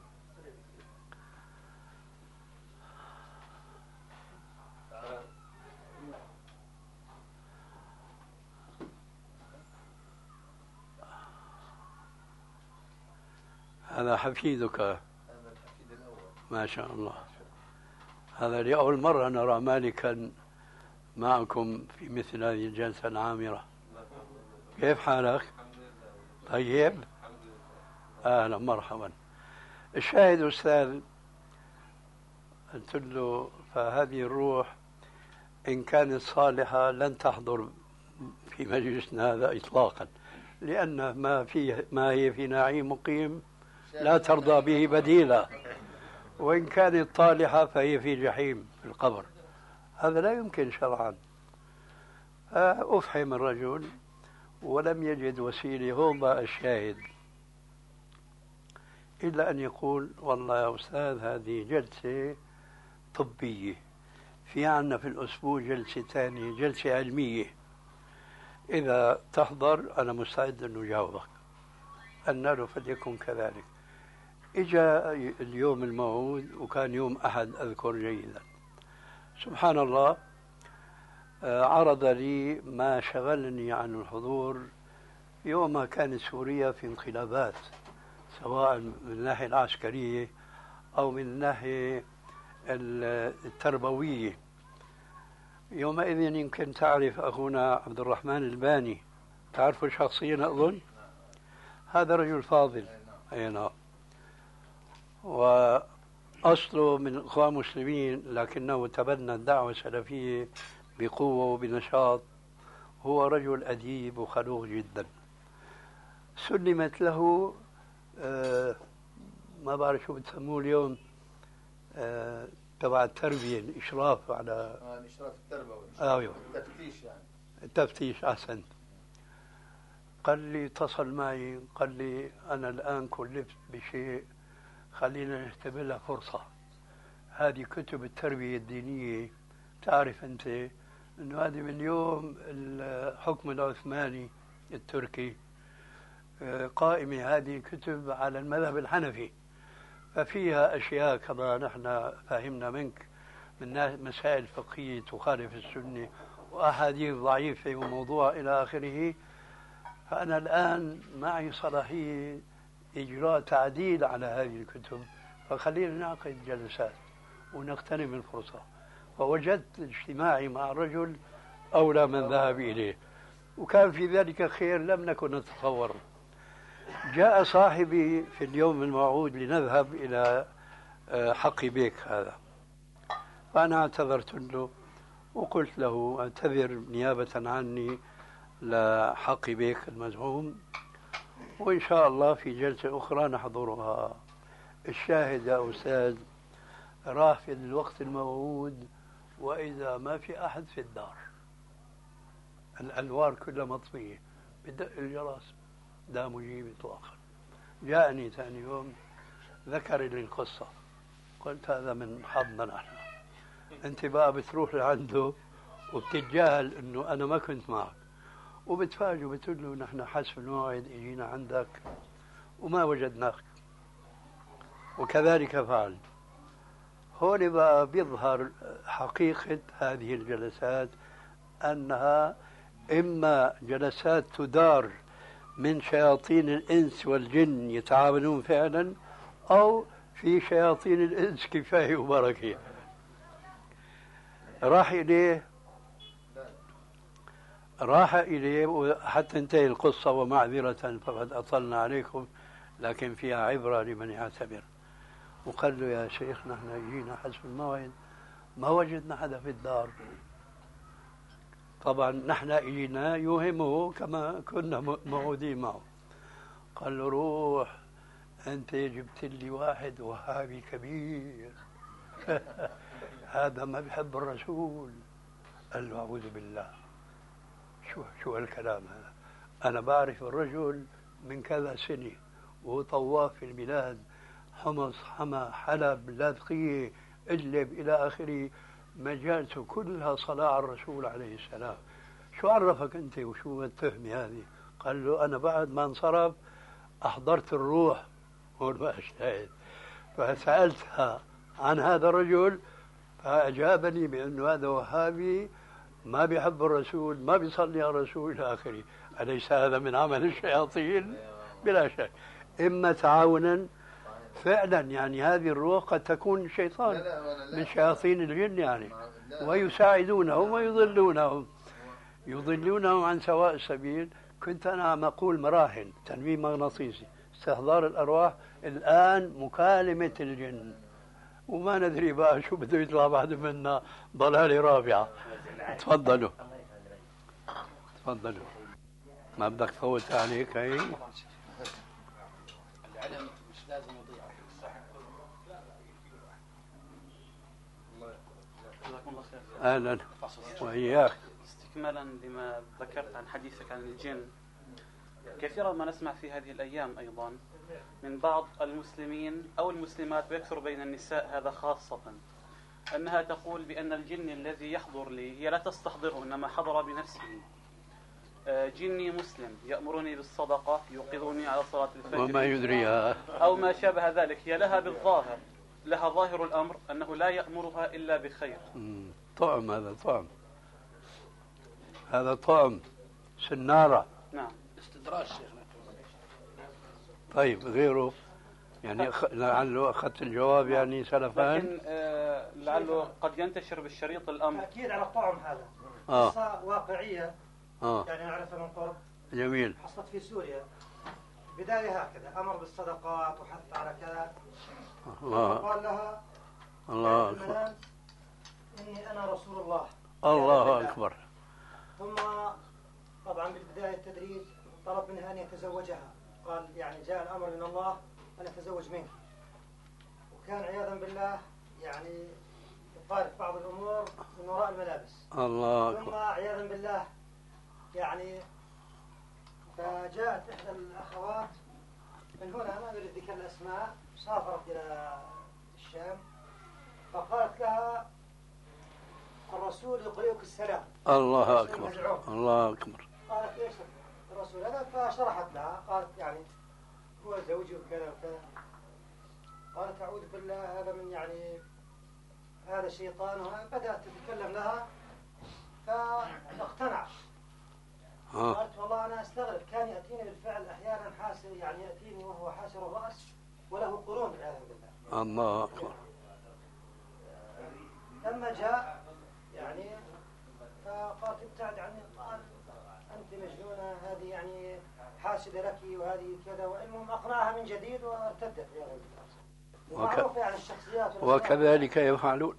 هذا حفيدك؟ هذا الحفيد الأول. ما شاء الله. هذا لأول مرة نرى مالكا معكم في مثل هذه الجلسة العامرة. كيف حالك؟ طيب؟ أهلا مرحبا. الشاهد أستاذ، قلت له فهذه الروح إن كانت صالحة لن تحضر في مجلسنا هذا إطلاقا، لأن ما هي في نعيم مقيم لا ترضى به بديلا، وإن كانت طالحة فهي في جحيم في القبر. هذا لا يمكن شرعا. أفحم الرجل ولم يجد وسيلة. هو بقى الشاهد إلا أن يقول والله يا أستاذ هذه جلسة طبية، في عنا في الأسبوع جلسة ثانية جلسة علمية، إذا تحضر أنا مستعد أن أجاوبك. قلنا له فليكن كذلك. إجا اليوم الموعود وكان يوم أحد أذكر جيدا. سبحان الله، عرض لي ما شغلني عن الحضور يوم ما كانت سوريا في انقلابات، سواء من الناحية العسكرية أو من الناحية التربوية. يومئذ يمكن تعرف أخونا عبد الرحمن الباني، تعرفه شخصيا أظن؟ هذا رجل فاضل. أي نعم. وأصله من إخوان مسلمين لكنه تبنى الدعوة السلفية بقوة وبنشاط. هو رجل أديب وخلوق جدا. سلمت له ما بعرف شو بتسموه اليوم، تبع التربية، الإشراف على الإشراف التربوي. أيوه التفتيش يعني. التفتيش. أحسنت. قال لي اتصل معي، قال لي أنا الآن كلفت بشيء، خلينا نعتبرها فرصة. هذه كتب التربية الدينية، تعرف أنت أنه هذه من يوم الحكم العثماني التركي قائمة هذه الكتب على المذهب الحنفي، ففيها أشياء كما نحن فهمنا منك من مسائل فقهية تخالف السنة وأحاديث ضعيفة وموضوع إلى آخره. فأنا الآن معي صلاحية إجراء تعديل على هذه الكتب، فخلينا نعقد جلسات ونغتنم الفرصة. فوجدت اجتماعي مع الرجل أولى من ذهب إليه، وكان في ذلك خير لم نكن نتصور. جاء صاحبي في اليوم الموعود لنذهب إلى حقي بيك هذا، فأنا اعتذرت له وقلت له اعتذر نيابة عني لحقي بيك المزعوم، وإن شاء الله في جلسة أخرى نحضرها. الشاهد يا أستاذ، راح في الوقت الموعود وإذا ما في أحد في الدار، الأنوار كلها مطفية، بدق الجرس لا مجيب إطلاقا. جاءني ثاني يوم ذكر لي القصة، قلت هذا من حظنا نحن، أنت بقى بتروح لعنده وبتتجاهل أنه أنا ما كنت معك، وبتفاجئ بتقول له نحن حسب الموعد اجينا عندك وما وجدناك، وكذلك فعل. هون بقى بيظهر حقيقة هذه الجلسات، أنها إما جلسات تدار من شياطين الإنس والجن يتعاونون فعلا، أو في شياطين الإنس كفاية وبركة. راح إليه حتى انتهي القصة، ومعذرة فقد أطلنا عليكم، لكن فيها عبرة لمن يعتبر. وقال له يا شيخ نحن جينا حسب الموعد ما وجدنا حدا في الدار. طبعا نحن إجينا يوهمه كما كنا موعودين معه. قال له روح أنت جبت لي واحد وهابي كبير هذا ما بيحب الرسول. قال له أعوذ بالله، شو هالكلام هذا؟ أنا بعرف الرجل من كذا سنة وهو طواف في البلاد، حمص، حما، حلب، لاذقية، إدلب إلى آخره، مجالسه كلها صلاة على الرسول عليه السلام. شو عرفك أنت وشو التهمة هذه؟ قال له أنا بعد ما انصرف أحضرت الروح، هون بقى الشاهد، فسألتها عن هذا الرجل فأجابني بأنه هذا وهابي ما بيحب الرسول، ما بيصلي على الرسول إلى آخره. أليس هذا من عمل الشياطين؟ بلا شك، إما تعاونا فعلا، يعني هذه الروح قد تكون شيطان من شياطين الجن يعني، ويساعدونهم ويضلونهم عن سواء السبيل. كنت أنا عم أقول مراحل تنويم مغناطيسي، استحضار الأرواح، الآن مكالمة الجن، وما ندري بقى شو بده يطلع بعد منا ضلالة رابعة. تفضلوا ما بدك تفوت عليك هي. العلم مش لازم يضيع. جزاكم الله خير. أهلا وإياك. استكمالا لما ذكرت عن حديثك عن الجن، كثيرا ما نسمع في هذه الأيام أيضا من بعض المسلمين أو المسلمات، ويكثر بين النساء هذا خاصة، أنها تقول بأن الجن الذي يحضر لي هي لا تستحضره إنما حضر بنفسه. جني مسلم يأمرني بالصدقة، يوقظني على صلاة الفجر، وما يدريها أو ما شابه ذلك. هي لها بالظاهر، لها ظاهر الأمر أنه لا يأمرها إلا بخير. طعم، هذا طعم سنارة. نعم. استدراج شيخنا. طيب غيره يعني لعله أخذت الجواب يعني سلفان، لكن لعله قد ينتشر بالشريط الأمر. أكيد على الطعم هذا قصة واقعية يعني نعرفها من قرب. جميل. حصلت في سوريا بداية هكذا، أمر بالصدقات وحث على كذا. قال لها الله أكبر، إني أنا رسول الله. الله أكبر. ثم طبعا بالبداية التدريج طلب منها أن يتزوجها، قال يعني جاء الأمر من الله أن أتزوج منك. وكان عياذا بالله يعني يخالف بعض الأمور من وراء الملابس. الله ثم أكبر. عياذا بالله يعني فجاءت إحدى الأخوات من هنا، ما أريد ذكر الأسماء، سافرت إلى الشام، فقالت لها الرسول يقرئك السلام. الله أكبر. الله أكبر. قالت ايش الرسول هذا؟ فشرحت لها، قالت يعني هو زوجي وكذا وكذا. قالت اعوذ بالله هذا من يعني هذا شيطان، بدأت تتكلم لها فاقتنع. قالت والله انا استغرب، كان ياتيني بالفعل احيانا حاسر، يعني ياتيني وهو حاسر الراس وله قرون عياذا بالله. الله أكبر. لما جاء يعني فقالت ابتعد عني، قال أنت مجنونة، هذه يعني حاسدة لك وهذه كذا، والمهم أقنعها من جديد وارتدت يا رجل. ومعروف يعني الشخصيات وكذلك يفعلون.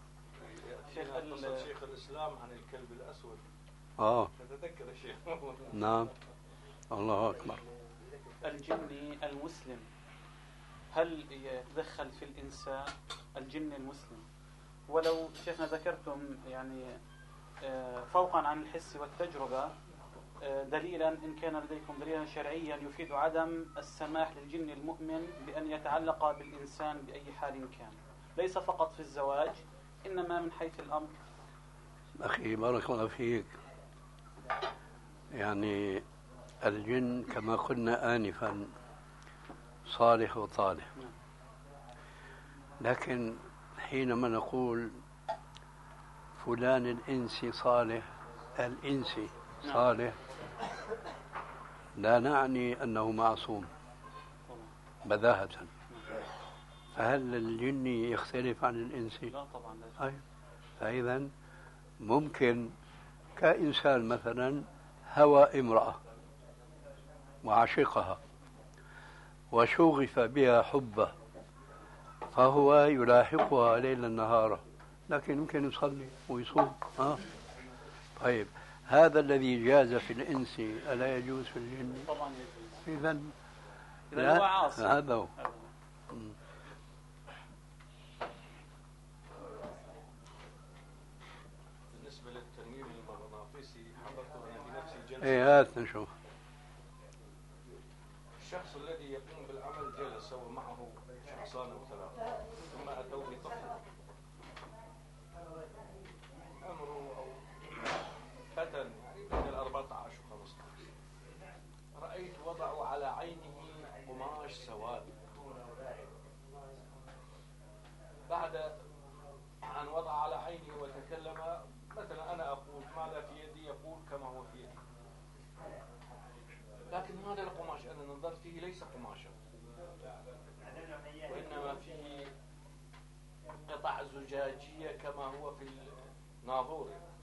شيخ الإسلام عن الكلب الأسود. تتذكر الشيخ. نعم. الله أكبر. الجني المسلم هل يتدخل في الإنسان الجن المسلم؟ ولو شيخنا ذكرتم يعني فوقا عن الحس والتجربة دليلا، إن كان لديكم دليلا شرعيا يفيد عدم السماح للجن المؤمن بأن يتعلق بالإنسان بأي حال كان، ليس فقط في الزواج إنما من حيث الأمر. أخي بارك الله فيك، يعني الجن كما قلنا آنفا صالح وطالح، لكن حينما نقول فلان الإنسي صالح، الإنسي صالح، لا نعني أنه معصوم بداهة. فهل الجن يختلف عن الإنسي؟ لا طبعا لا. فإذا ممكن كإنسان مثلا هوى امرأة وعشقها وشغف بها حبه، فهو يلاحقها ليلا نهارا، لكن يمكن يصلي ويصوم. طيب هذا الذي جاز في الإنس ألا يجوز في الجن؟ طبعا يجوز. إذا هو عاصي. هذا هو. بالنسبة للتنوير المغناطيسي حضرته أنا بنفسي جلسة. هات نشوف. الشخص الذي يقوم بالعمل جلس ومعه شخصان أو ثلاثة، ثم أتوا بطفل عمره أو فتى يعني بين 14 و 15. رأيت وضعوا على عينه قماش سواد. بعد أن وضع على عينه وتكلم، مثلا أنا أقول ماذا في يدي، يقول كما هو في يدي، لكن هذا القماش أنا نظرت فيه ليس قماشا، وإنما فيه قطع زجاجية كما هو في الناظور.